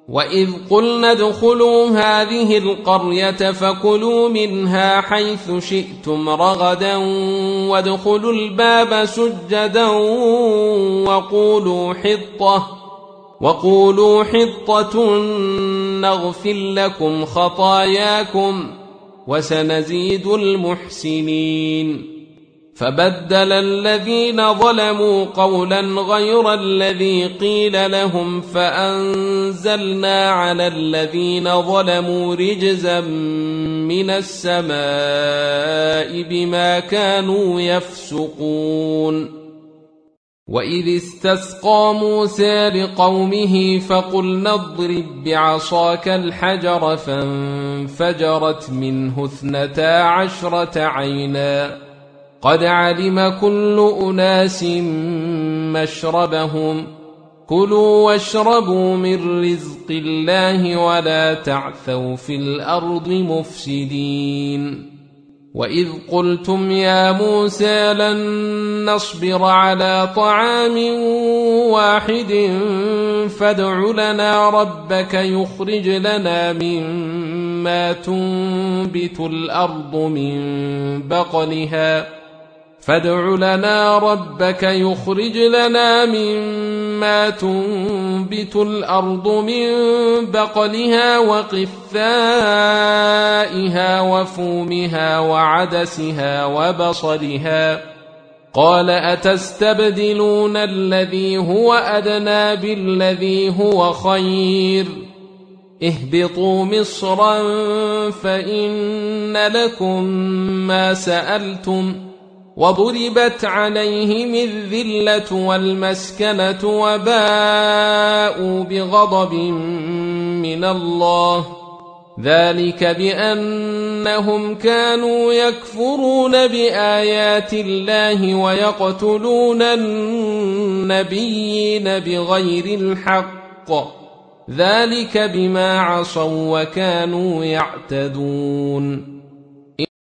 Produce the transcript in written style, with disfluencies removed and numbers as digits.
وإذ قلنا ادخلوا هذه القرية فكلوا منها حيث شئتم رغدا وادخلوا الباب سجدا وقولوا حطة نغفر لكم خطاياكم وسنزيد المحسنين. فبدل الذين ظلموا قولا غير الذي قيل لهم فأنزلنا على الذين ظلموا رجزا من السماء بما كانوا يفسقون. وإذ استسقى موسى لقومه فقلنا اضرب بعصاك الحجر فانفجرت منه 12 عينا قد علم كل أناس مشربهم كلوا واشربوا من رزق الله ولا تعثوا في الأرض مفسدين. وإذ قلتم يا موسى لن نصبر على طعام واحد فادع لنا ربك يخرج لنا مما تنبت الأرض من بقلها وقثائها وفومها وعدسها وبصلها قال أتستبدلون الذي هو أدنى بالذي هو خير اهبطوا مصرا فإن لكم ما سألتم وضربت عليهم الذلة والمسكنة وباءوا بغضب من الله ذلك بأنهم كانوا يكفرون بآيات الله ويقتلون النبيين بغير الحق ذلك بما عصوا وكانوا يعتدون.